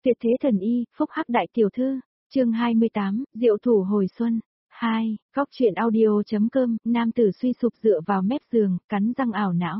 Tuyệt thế thần y, phúc hắc đại tiểu thư, chương 28, diệu thủ hồi xuân. 2, góc truyện audio.com, nam tử suy sụp dựa vào mép giường, cắn răng ảo não.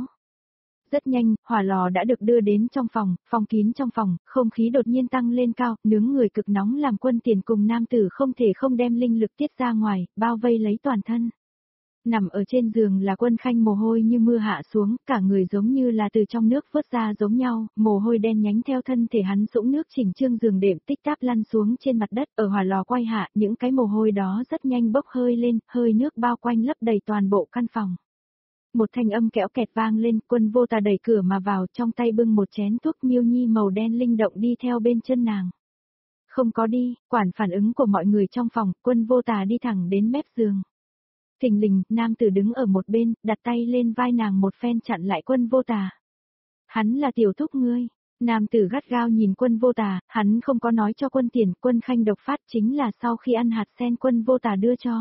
Rất nhanh, hỏa lò đã được đưa đến trong phòng, phòng kín trong phòng, không khí đột nhiên tăng lên cao, nướng người cực nóng làm Quân Tiền cùng nam tử không thể không đem linh lực tiết ra ngoài, bao vây lấy toàn thân. Nằm ở trên giường là Quân Khanh mồ hôi như mưa hạ xuống, cả người giống như là từ trong nước vớt ra giống nhau, mồ hôi đen nhánh theo thân thể hắn dũng nước chỉnh trương giường đệm tích táp lăn xuống trên mặt đất, ở hỏa lò quay hạ, những cái mồ hôi đó rất nhanh bốc hơi lên, hơi nước bao quanh lấp đầy toàn bộ căn phòng. Một thanh âm kẽo kẹt vang lên, Quân Vô Tà đẩy cửa mà vào, trong tay bưng một chén thuốc miêu nhi màu đen linh động đi theo bên chân nàng. Không có đi, quản phản ứng của mọi người trong phòng, Quân Vô Tà đi thẳng đến mép giường. Thình lình, nam tử đứng ở một bên, đặt tay lên vai nàng một phen chặn lại Quân Vô Tà. Hắn là tiểu thúc ngươi. Nam tử gắt gao nhìn Quân Vô Tà, hắn không có nói cho Quân Tiền, Quân Khanh độc phát chính là sau khi ăn hạt sen Quân Vô Tà đưa cho.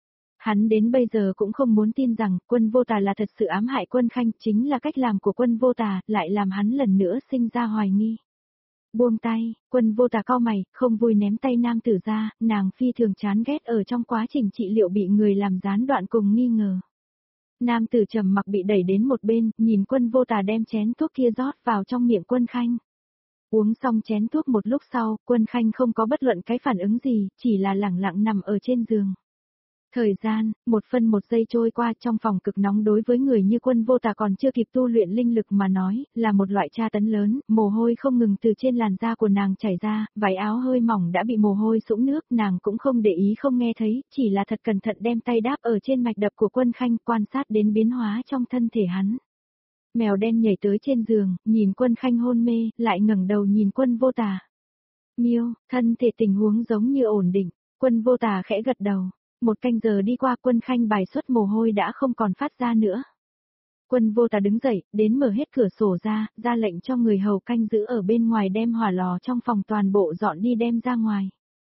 Hắn đến bây giờ cũng không muốn tin rằng Quân Vô Tà là thật sự ám hại Quân Khanh, chính là cách làm của Quân Vô Tà, lại làm hắn lần nữa sinh ra hoài nghi. Buông tay, Quân Vô Tà cau mày, không vui ném tay nam tử ra, nàng phi thường chán ghét ở trong quá trình trị liệu bị người làm gián đoạn cùng nghi ngờ. Nam tử trầm mặc bị đẩy đến một bên, nhìn Quân Vô Tà đem chén thuốc kia rót vào trong miệng Quân Khanh. Uống xong chén thuốc một lúc sau, Quân Khanh không có bất luận cái phản ứng gì, chỉ là lẳng lặng nằm ở trên giường. Thời gian, 1 phân 1 giây trôi qua, trong phòng cực nóng đối với người như Quân Vô Tà còn chưa kịp tu luyện linh lực mà nói, là một loại tra tấn lớn, mồ hôi không ngừng từ trên làn da của nàng chảy ra, váy áo hơi mỏng đã bị mồ hôi sũng nước, nàng cũng không để ý không nghe thấy, chỉ là thật cẩn thận đem tay đáp ở trên mạch đập của Quân Khanh, quan sát đến biến hóa trong thân thể hắn. Mèo đen nhảy tới trên giường, nhìn Quân Khanh hôn mê, lại ngẩng đầu nhìn Quân Vô Tà. Miêu, thân thể tình huống giống như ổn định, Quân Vô Tà khẽ gật đầu. 1 canh giờ đi qua, Quân Khanh bài xuất mồ hôi đã không còn phát ra nữa. Quân Vô Tà đứng dậy, đến mở hết cửa sổ ra lệnh cho người hầu canh giữ ở bên ngoài đem hỏa lò trong phòng toàn bộ dọn đi đem ra ngoài.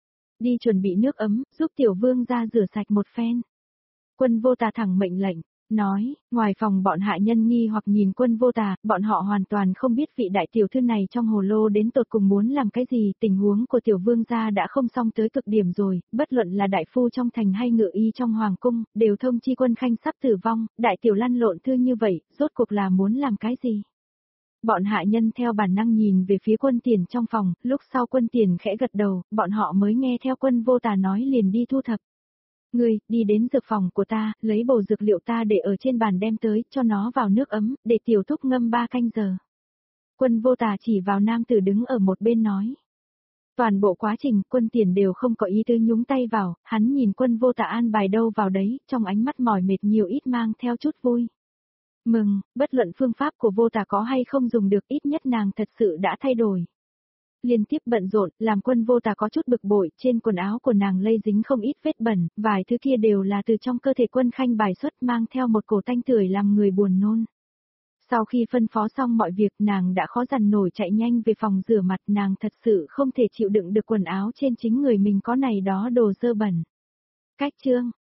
Đi chuẩn bị nước ấm, giúp tiểu vương ra rửa sạch một phen. Quân Vô Tà thẳng mệnh lệnh, nói, ngoài phòng bọn hạ nhân nghi hoặc nhìn Quân Vô Tà, bọn họ hoàn toàn không biết vị đại tiểu thư này trong hồ lô đến tột cùng muốn làm cái gì, tình huống của tiểu vương gia đã không xong tới cực điểm rồi, bất luận là đại phu trong thành hay ngự y trong hoàng cung, đều thông chi Quân Khanh sắp tử vong, đại tiểu lăn lộn thư như vậy, rốt cuộc là muốn làm cái gì? Bọn hạ nhân theo bản năng nhìn về phía Quân Tiền trong phòng, lúc sau Quân Tiền khẽ gật đầu, bọn họ mới nghe theo Quân Vô Tà nói liền đi thu thập. Ngươi, đi đến dược phòng của ta, lấy bổ dược liệu ta để ở trên bàn đem tới, cho nó vào nước ấm, để tiểu thúc ngâm 3 canh giờ. Quân Vô Tà chỉ vào nam tử đứng ở một bên nói. Toàn bộ quá trình, Quân Tiền đều không có ý tứ nhúng tay vào, hắn nhìn Quân Vô Tà an bài đâu vào đấy, trong ánh mắt mỏi mệt nhiều ít mang theo chút vui. Mừng, bất luận phương pháp của Vô Tà có hay không dùng được, ít nhất nàng thật sự đã thay đổi. Liên tiếp bận rộn, làm Quân Vô Tà có chút bực bội, trên quần áo của nàng lây dính không ít vết bẩn, vài thứ kia đều là từ trong cơ thể Quân Khanh bài xuất mang theo một cổ tanh tưởi làm người buồn nôn. Sau khi phân phó xong mọi việc, nàng đã khó dằn nổi chạy nhanh về phòng rửa mặt, nàng thật sự không thể chịu đựng được quần áo trên chính người mình có này đó đồ dơ bẩn. Cách chương,